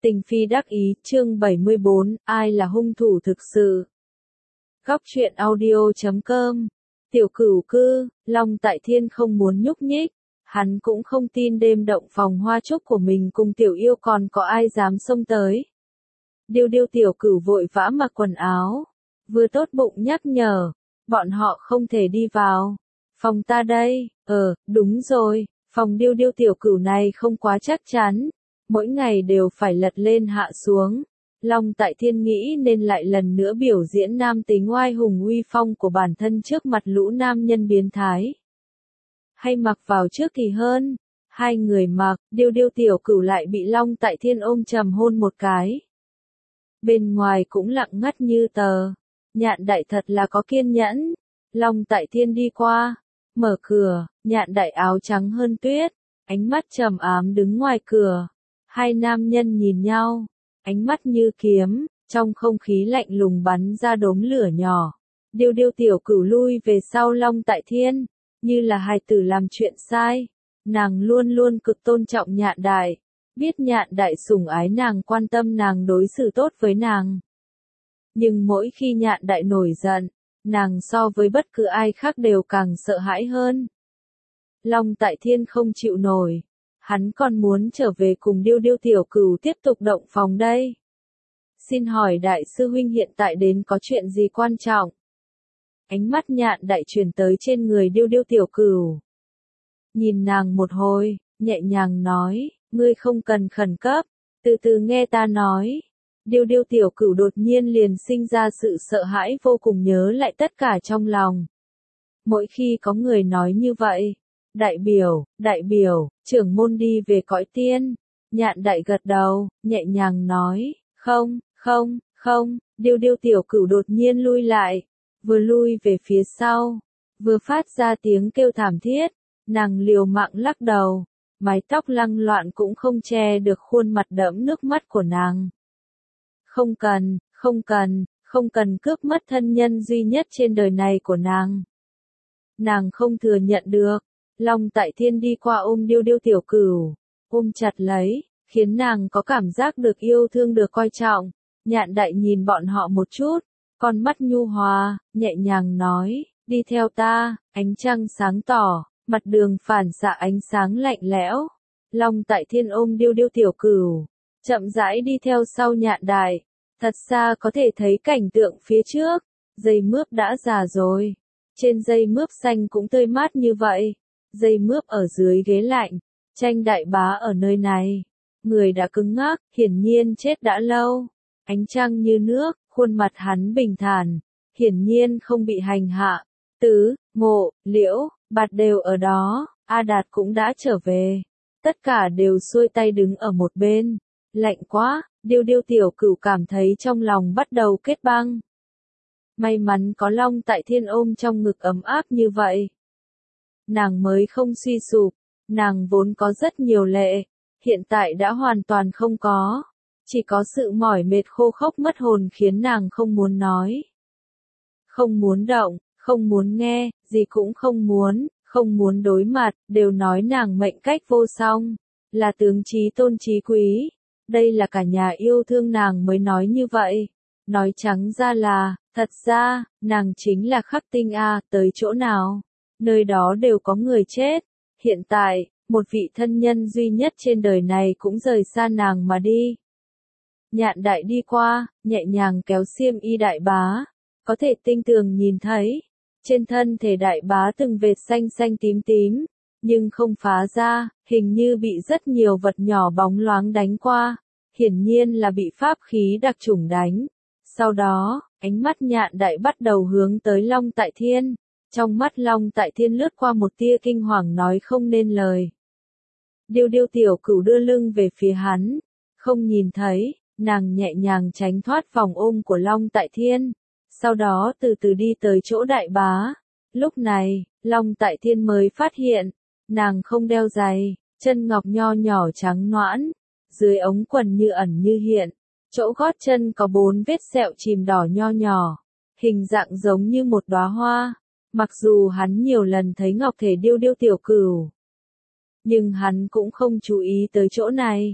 Tình phi đắc ý, chương 74, ai là hung thủ thực sự? Góc truyện audio.com. Tiểu Cửu Cư, Long Tại Thiên không muốn nhúc nhích, hắn cũng không tin đêm động phòng hoa trúc của mình cùng Tiểu Yêu còn có ai dám xông tới. Điêu Điêu Tiểu Cửu vội vã mặc quần áo, vừa tốt bụng nhắc nhở, bọn họ không thể đi vào. Phòng ta đây, đúng rồi, phòng Điêu Điêu Tiểu Cửu này không quá chắc chắn. Mỗi ngày đều phải lật lên hạ xuống. Long Tại Thiên nghĩ nên lại lần nữa biểu diễn nam tính oai hùng uy phong của bản thân trước mặt lũ nam nhân biến thái. Hay mặc vào trước thì hơn. Hai người mặc, Điêu Điêu Tiểu Cửu lại bị Long Tại Thiên ôm trầm hôn một cái. Bên ngoài cũng lặng ngắt như tờ. Nhạn Đại thật là có kiên nhẫn. Long Tại Thiên đi qua, mở cửa, Nhạn Đại áo trắng hơn tuyết, ánh mắt trầm ám đứng ngoài cửa. Hai nam nhân nhìn nhau, ánh mắt như kiếm, trong không khí lạnh lùng bắn ra đốm lửa nhỏ. Điêu Điêu Tiểu Cửu lui về sau Long Tại Thiên, như là hài tử làm chuyện sai. Nàng luôn luôn cực tôn trọng Nhạn Đại, biết Nhạn Đại sủng ái nàng, quan tâm nàng, đối xử tốt với nàng. Nhưng mỗi khi Nhạn Đại nổi giận, nàng so với bất cứ ai khác đều càng sợ hãi hơn. Long Tại Thiên không chịu nổi. Hắn còn muốn trở về cùng Điêu Điêu Tiểu Cửu tiếp tục động phòng đây. Xin hỏi đại sư huynh hiện tại đến có chuyện gì quan trọng? Ánh mắt Nhạn Đại chuyển tới trên người Điêu Điêu Tiểu Cửu. Nhìn nàng một hồi, nhẹ nhàng nói, ngươi không cần khẩn cấp, từ từ nghe ta nói. Điêu Điêu Tiểu Cửu đột nhiên liền sinh ra sự sợ hãi vô cùng, nhớ lại tất cả trong lòng. Mỗi khi có người nói như vậy, đại biểu, trưởng môn đi về cõi tiên. Nhạn Đại gật đầu, nhẹ nhàng nói, không, Điêu Điêu Tiểu Cửu đột nhiên lui lại, vừa lui về phía sau, vừa phát ra tiếng kêu thảm thiết, nàng liều mạng lắc đầu, mái tóc lăng loạn cũng không che được khuôn mặt đẫm nước mắt của nàng. Không cần cướp mất thân nhân duy nhất trên đời này của nàng. Nàng không thừa nhận được. Long Tại Thiên đi qua ôm Điêu Điêu Tiểu Cửu, ôm chặt lấy, khiến nàng có cảm giác được yêu thương, được coi trọng. Nhạn Đại nhìn bọn họ một chút, con mắt nhu hòa, nhẹ nhàng nói, đi theo ta. Ánh trăng sáng tỏ, mặt đường phản xạ ánh sáng lạnh lẽo. Long Tại Thiên ôm Điêu Điêu Tiểu Cửu, chậm rãi đi theo sau Nhạn Đại. Thật xa có thể thấy cảnh tượng phía trước, dây mướp đã già rồi. Trên dây mướp xanh cũng tươi mát như vậy. Dây mướp ở dưới ghế lạnh, Tranh Đại Bá ở nơi này. Người đã cứng ngắc, hiển nhiên chết đã lâu. Ánh trăng như nước, khuôn mặt hắn bình thản, hiển nhiên không bị hành hạ. Tứ, Ngộ, Liễu, Bạt đều ở đó, A Đạt cũng đã trở về. Tất cả đều xuôi tay đứng ở một bên. Lạnh quá, Điêu Điêu Tiểu Cửu cảm thấy trong lòng bắt đầu kết băng. May mắn có Long Tại Thiên ôm trong ngực ấm áp như vậy. Nàng mới không suy sụp, nàng vốn có rất nhiều lệ, hiện tại đã hoàn toàn không có. Chỉ có sự mỏi mệt khô khốc mất hồn khiến nàng không muốn nói. Không muốn động, không muốn nghe, gì cũng không muốn đối mặt, đều nói nàng mệnh cách vô song, là tướng trí tôn trí quý. Đây là cả nhà yêu thương nàng mới nói như vậy. Nói trắng ra là, thật ra, nàng chính là Khắc Tinh a, tới chỗ nào, nơi đó đều có người chết. Hiện tại, một vị thân nhân duy nhất trên đời này cũng rời xa nàng mà đi. Nhạn Đại đi qua, nhẹ nhàng kéo xiêm y Đại Bá, có thể tinh tường nhìn thấy, trên thân thể Đại Bá từng vệt xanh xanh tím tím, nhưng không phá ra, hình như bị rất nhiều vật nhỏ bóng loáng đánh qua, hiển nhiên là bị pháp khí đặc chủng đánh. Sau đó, ánh mắt Nhạn Đại bắt đầu hướng tới Long Tại Thiên. Trong mắt Long Tại Thiên lướt qua một tia kinh hoàng nói không nên lời. Điêu Điêu Tiểu Cửu đưa lưng về phía hắn, không nhìn thấy, nàng nhẹ nhàng tránh thoát vòng ôm của Long Tại Thiên, sau đó từ từ đi tới chỗ Đại Bá. Lúc này, Long Tại Thiên mới phát hiện, nàng không đeo giày, chân ngọc nho nhỏ trắng nõn, dưới ống quần như ẩn như hiện, chỗ gót chân có 4 vết sẹo chìm đỏ nho nhỏ, hình dạng giống như một đóa hoa. Mặc dù hắn nhiều lần thấy ngọc thể Điêu Điêu Tiểu Cửu, nhưng hắn cũng không chú ý tới chỗ này.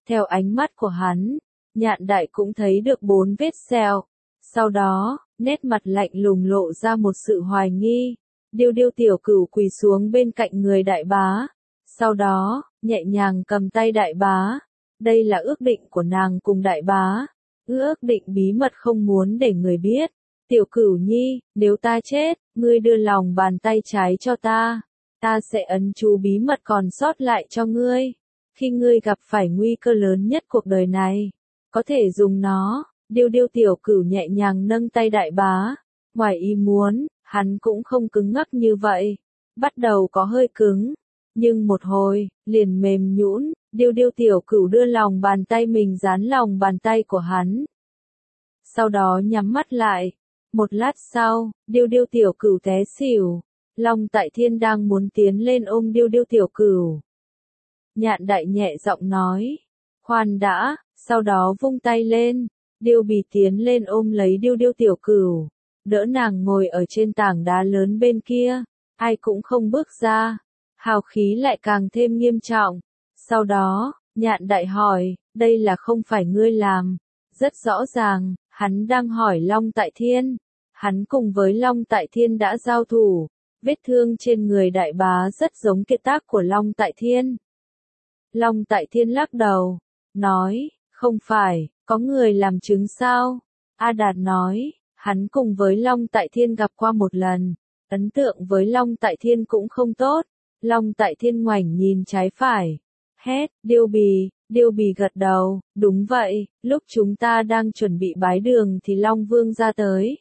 Theo ánh mắt của hắn, Nhạn Đại cũng thấy được 4 vết sẹo. Sau đó, nét mặt lạnh lùng lộ ra một sự hoài nghi. Điêu Điêu tiểu cửu quỳ xuống bên cạnh người đại bá. Sau đó, nhẹ nhàng cầm tay đại bá. Đây là ước định của nàng cùng đại bá. Ước định bí mật không muốn để người biết. Tiểu Cửu Nhi, nếu ta chết, ngươi đưa lòng bàn tay trái cho ta. Ta sẽ ấn chú bí mật còn sót lại cho ngươi. Khi ngươi gặp phải nguy cơ lớn nhất cuộc đời này, có thể dùng nó. Điêu Điêu tiểu cửu nhẹ nhàng nâng tay đại bá. Ngoài ý muốn, hắn cũng không cứng ngắc như vậy. Bắt đầu có hơi cứng, nhưng một hồi, liền mềm nhũn. Điêu Điêu tiểu cửu đưa lòng bàn tay mình dán lòng bàn tay của hắn. Sau đó nhắm mắt lại. Một lát sau, Điêu Điêu tiểu cửu té xỉu. Long Tại Thiên đang muốn tiến lên ôm Điêu Điêu tiểu cửu. Nhạn Đại nhẹ giọng nói, khoan đã, sau đó vung tay lên. Điêu Bì tiến lên ôm lấy Điêu Điêu tiểu cửu, đỡ nàng ngồi ở trên tảng đá lớn bên kia, ai cũng không bước ra, hào khí lại càng thêm nghiêm trọng. Sau đó, Nhạn Đại hỏi, đây là không phải ngươi làm? Rất rõ ràng, hắn đang hỏi Long Tại Thiên. Hắn cùng với Long Tại Thiên đã giao thủ, vết thương trên người đại bá rất giống kiệt tác của Long Tại Thiên. Long Tại Thiên lắc đầu, nói, không phải, có người làm chứng sao? A Đạt nói, hắn cùng với Long Tại Thiên gặp qua một lần, ấn tượng với Long Tại Thiên cũng không tốt. Long Tại Thiên ngoảnh nhìn trái phải, hét, Điêu Bì gật đầu, đúng vậy, lúc chúng ta đang chuẩn bị bái đường thì Long Vương ra tới.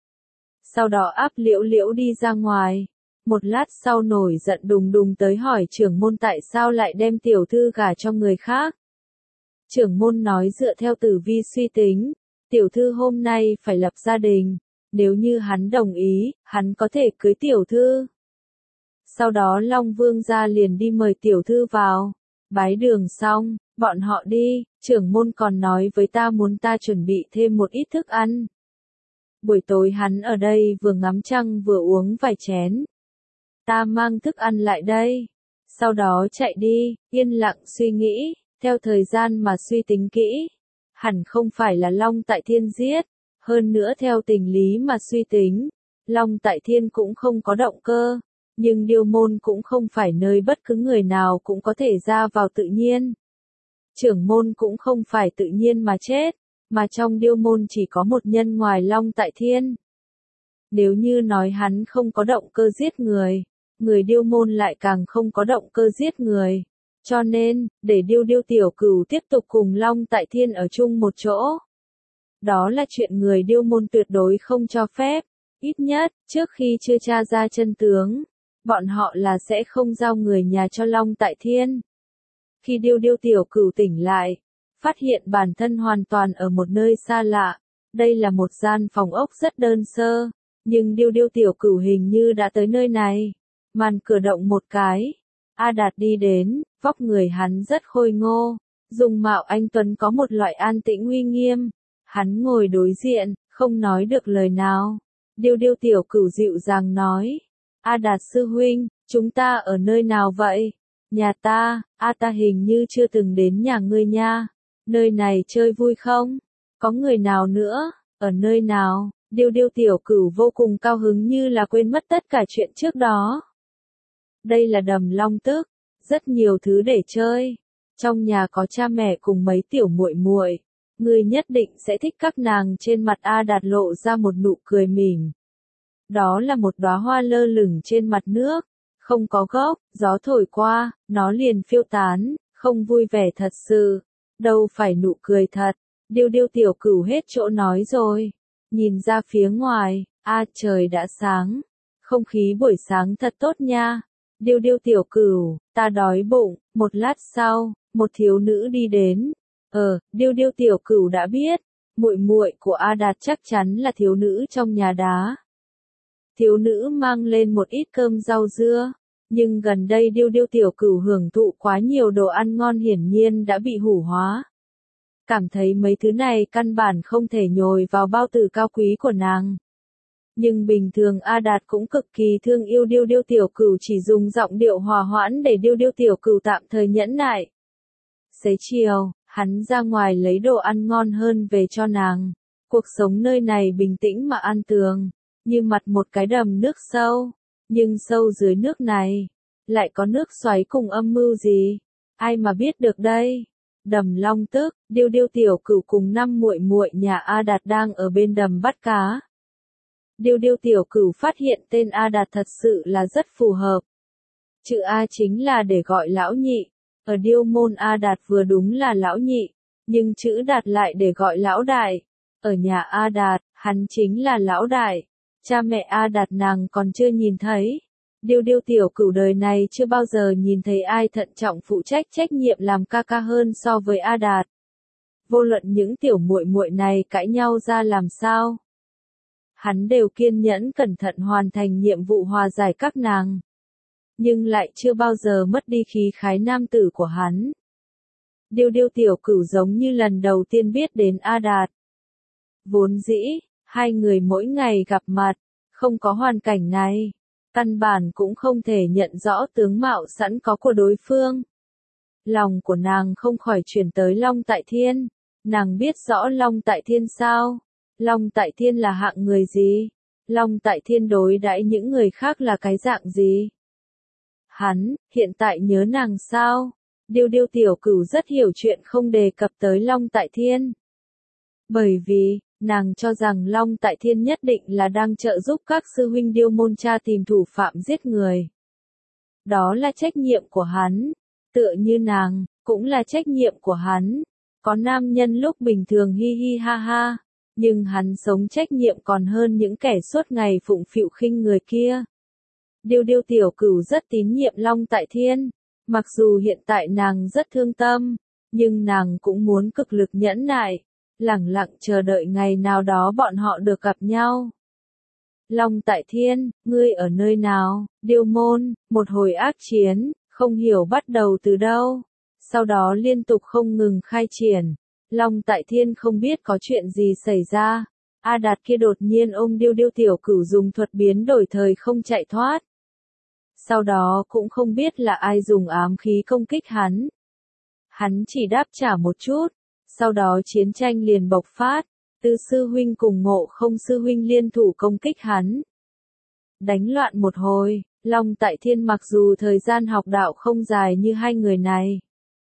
Sau đó áp Liễu Liễu đi ra ngoài. Một lát sau nổi giận đùng đùng tới hỏi trưởng môn tại sao lại đem tiểu thư gả cho người khác. Trưởng môn nói dựa theo tử vi suy tính, tiểu thư hôm nay phải lập gia đình, nếu như hắn đồng ý, hắn có thể cưới tiểu thư. Sau đó Long Vương gia liền đi mời tiểu thư vào, bái đường xong, bọn họ đi, trưởng môn còn nói với ta muốn ta chuẩn bị thêm một ít thức ăn. Buổi tối hắn ở đây vừa ngắm trăng vừa uống vài chén. Ta mang thức ăn lại đây. Sau đó chạy đi, yên lặng suy nghĩ, theo thời gian mà suy tính kỹ. Hẳn không phải là Long Tại Thiên giết. Hơn nữa theo tình lý mà suy tính, Long Tại Thiên cũng không có động cơ. Nhưng Điêu môn cũng không phải nơi bất cứ người nào cũng có thể ra vào tự nhiên. Trưởng môn cũng không phải tự nhiên mà chết, mà trong Điêu môn chỉ có một nhân ngoài Long Tại Thiên. Nếu như nói hắn không có động cơ giết người, người Điêu môn lại càng không có động cơ giết người. Cho nên, để Điêu Điêu tiểu cửu tiếp tục cùng Long Tại Thiên ở chung một chỗ. Đó là chuyện người Điêu môn tuyệt đối không cho phép. Ít nhất, trước khi chưa tra ra chân tướng, bọn họ là sẽ không giao người nhà cho Long Tại Thiên. Khi Điêu Điêu tiểu cửu tỉnh lại, phát hiện bản thân hoàn toàn ở một nơi xa lạ. Đây là một gian phòng ốc rất đơn sơ, nhưng Điêu Điêu tiểu cửu hình như đã tới nơi này. Màn cửa động một cái, A Đạt đi đến, vóc người hắn rất khôi ngô, dung mạo anh tuấn có một loại an tĩnh uy nghiêm. Hắn ngồi đối diện, không nói được lời nào. Điêu Điêu tiểu cửu dịu dàng nói, A Đạt sư huynh, chúng ta ở nơi nào vậy? Nhà ta, ta hình như chưa từng đến nhà ngươi nha. Nơi này chơi vui không? Có người nào nữa? Ở nơi nào? Điêu Điêu tiểu cửu vô cùng cao hứng như là quên mất tất cả chuyện trước đó. Đây là Đầm Long Tức, rất nhiều thứ để chơi. Trong nhà có cha mẹ cùng mấy tiểu muội muội, ngươi nhất định sẽ thích các nàng. Trên mặt A Đạt lộ ra một nụ cười mỉm. Đó là một đóa hoa lơ lửng trên mặt nước, không có gốc, gió thổi qua, nó liền phiêu tán, không vui vẻ thật sự. Đâu phải nụ cười thật. Điêu Điêu tiểu cửu hết chỗ nói rồi. Nhìn ra phía ngoài, trời đã sáng. Không khí buổi sáng thật tốt nha. Điêu Điêu tiểu cửu, ta đói bụng. Một lát sau, một thiếu nữ đi đến. Điêu Điêu tiểu cửu đã biết, muội muội của A Đạt chắc chắn là thiếu nữ trong nhà đá. Thiếu nữ mang lên một ít cơm rau dưa, nhưng gần đây Điêu Điêu tiểu cửu hưởng thụ quá nhiều đồ ăn ngon hiển nhiên đã bị hủ hóa. Cảm thấy mấy thứ này căn bản không thể nhồi vào bao tử cao quý của nàng. Nhưng bình thường A Đạt cũng cực kỳ thương yêu Điêu Điêu tiểu cửu, chỉ dùng giọng điệu hòa hoãn để Điêu Điêu tiểu cửu tạm thời nhẫn nại. Xế chiều, Hắn ra ngoài lấy đồ ăn ngon hơn về cho nàng. Cuộc sống nơi này bình tĩnh mà an tường, như mặt một cái đầm nước sâu. Nhưng sâu dưới nước này, lại có nước xoáy cùng âm mưu gì? Ai mà biết được đây? Đầm Long Tức, Điêu Điêu tiểu cửu cùng 5 muội muội nhà A Đạt đang ở bên đầm bắt cá. Điêu Điêu tiểu cửu phát hiện tên A Đạt thật sự là rất phù hợp. Chữ A chính là để gọi lão nhị. Ở Điêu môn A Đạt vừa đúng là lão nhị, nhưng chữ Đạt lại để gọi lão đại. Ở nhà A Đạt, hắn chính là lão đại. Cha mẹ A Đạt nàng còn chưa nhìn thấy. Điêu Điêu tiểu cửu đời này chưa bao giờ nhìn thấy ai thận trọng phụ trách trách nhiệm làm ca ca hơn so với A Đạt. Vô luận những tiểu muội muội này cãi nhau ra làm sao, hắn đều kiên nhẫn cẩn thận hoàn thành nhiệm vụ hòa giải các nàng. Nhưng lại chưa bao giờ mất đi khí khái nam tử của hắn. Điêu Điêu tiểu cửu giống như lần đầu tiên biết đến A Đạt. Vốn dĩ, hai người mỗi ngày gặp mặt, không có hoàn cảnh này, căn bản cũng không thể nhận rõ tướng mạo sẵn có của đối phương. Lòng của nàng không khỏi chuyển tới Long Tại Thiên. Nàng biết rõ Long Tại Thiên sao? Long Tại Thiên là hạng người gì? Long Tại Thiên đối đãi những người khác là cái dạng gì? Hắn, hiện tại nhớ nàng sao? Điêu Điêu tiểu cửu rất hiểu chuyện không đề cập tới Long Tại Thiên. Bởi vì, nàng cho rằng Long Tại Thiên nhất định là đang trợ giúp các sư huynh Điêu môn tra tìm thủ phạm giết người. Đó là trách nhiệm của hắn. Tựa như nàng, cũng là trách nhiệm của hắn. Có nam nhân lúc bình thường hi hi ha ha, nhưng hắn sống trách nhiệm còn hơn những kẻ suốt ngày phụng phịu khinh người kia. Điêu Điêu tiểu cửu rất tín nhiệm Long Tại Thiên. Mặc dù hiện tại nàng rất thương tâm, nhưng nàng cũng muốn cực lực nhẫn nại, lẳng lặng chờ đợi ngày nào đó bọn họ được gặp nhau. Long Tại Thiên, ngươi ở nơi nào? Điêu môn, một hồi ác chiến, không hiểu bắt đầu từ đâu. Sau đó liên tục không ngừng khai triển. Long Tại Thiên không biết có chuyện gì xảy ra. A Đạt kia đột nhiên ôm Điêu Điêu tiểu cửu dùng thuật biến đổi thời không chạy thoát. Sau đó cũng không biết là ai dùng ám khí công kích hắn. Hắn chỉ đáp trả một chút. Sau đó chiến tranh liền bộc phát. Tư sư huynh cùng Ngộ Không sư huynh liên thủ công kích hắn. Đánh loạn một hồi, Long Tại Thiên mặc dù thời gian học đạo không dài như hai người này,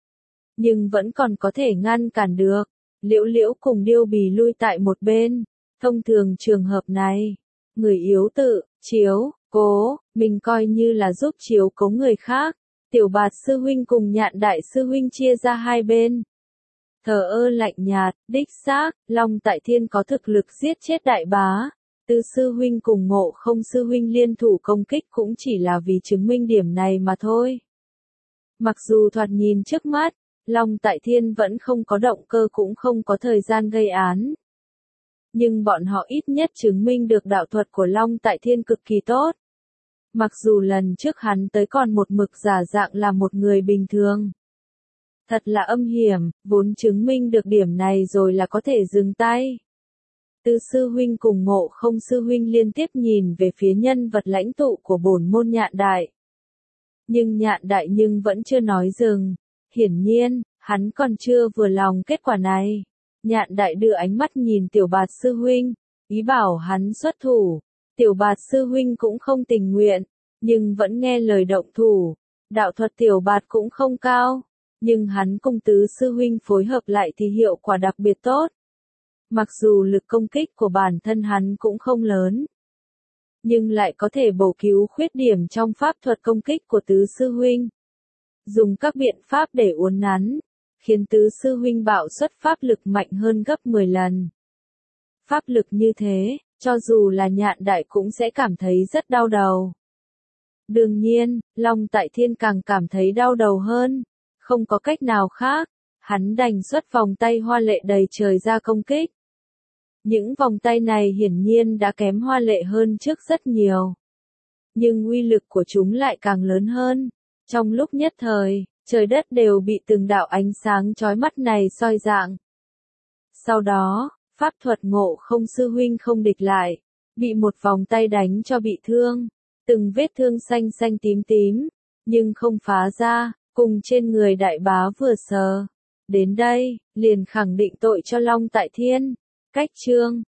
nhưng vẫn còn có thể ngăn cản được. Liễu Liễu cùng Điêu Bì lui tại một bên. Thông thường trường hợp này, người yếu tự chiếu cố, mình coi như là giúp chiếu cố người khác. Tiểu Bạt sư huynh cùng Nhạn đại sư huynh chia ra hai bên. Thờ ơ lạnh nhạt, đích xác, Long Tại Thiên có thực lực giết chết đại bá. Tư sư huynh cùng Ngộ Không sư huynh liên thủ công kích cũng chỉ là vì chứng minh điểm này mà thôi. Mặc dù thoạt nhìn trước mắt, Long Tại Thiên vẫn không có động cơ cũng không có thời gian gây án. Nhưng bọn họ ít nhất chứng minh được đạo thuật của Long Tại Thiên cực kỳ tốt. Mặc dù lần trước hắn tới còn một mực giả dạng là một người bình thường. Thật là âm hiểm, vốn chứng minh được điểm này rồi là có thể dừng tay. Tư sư huynh cùng Ngộ Không sư huynh liên tiếp nhìn về phía nhân vật lãnh tụ của bổn môn Nhạn đại. Nhưng Nhạn đại vẫn chưa nói dừng. Hiển nhiên, hắn còn chưa vừa lòng kết quả này. Nhạn đại đưa ánh mắt nhìn Tiểu Bạt sư huynh, ý bảo hắn xuất thủ. Tiểu Bạt sư huynh cũng không tình nguyện, nhưng vẫn nghe lời động thủ. Đạo thuật Tiểu Bạt cũng không cao, nhưng hắn cùng tứ sư huynh phối hợp lại thì hiệu quả đặc biệt tốt. Mặc dù lực công kích của bản thân hắn cũng không lớn, nhưng lại có thể bổ cứu khuyết điểm trong pháp thuật công kích của tứ sư huynh. Dùng các biện pháp để uốn nắn, khiến tứ sư huynh bạo xuất pháp lực mạnh hơn gấp 10 lần. Pháp lực như thế, cho dù là Nhạn đại cũng sẽ cảm thấy rất đau đầu. Đương nhiên, Long Tại Thiên càng cảm thấy đau đầu hơn. Không có cách nào khác, hắn đành xuất vòng tay hoa lệ đầy trời ra công kích. Những vòng tay này hiển nhiên đã kém hoa lệ hơn trước rất nhiều. Nhưng uy lực của chúng lại càng lớn hơn. Trong lúc nhất thời, trời đất đều bị từng đạo ánh sáng chói mắt này soi rạng. Sau đó, pháp thuật Ngộ Không sư huynh không địch lại, bị một vòng tay đánh cho bị thương. Từng vết thương xanh xanh tím tím, nhưng không phá ra. Cùng trên người đại bá vừa sờ, Đến đây, liền khẳng định tội cho Long Tại Thiên. Cách chương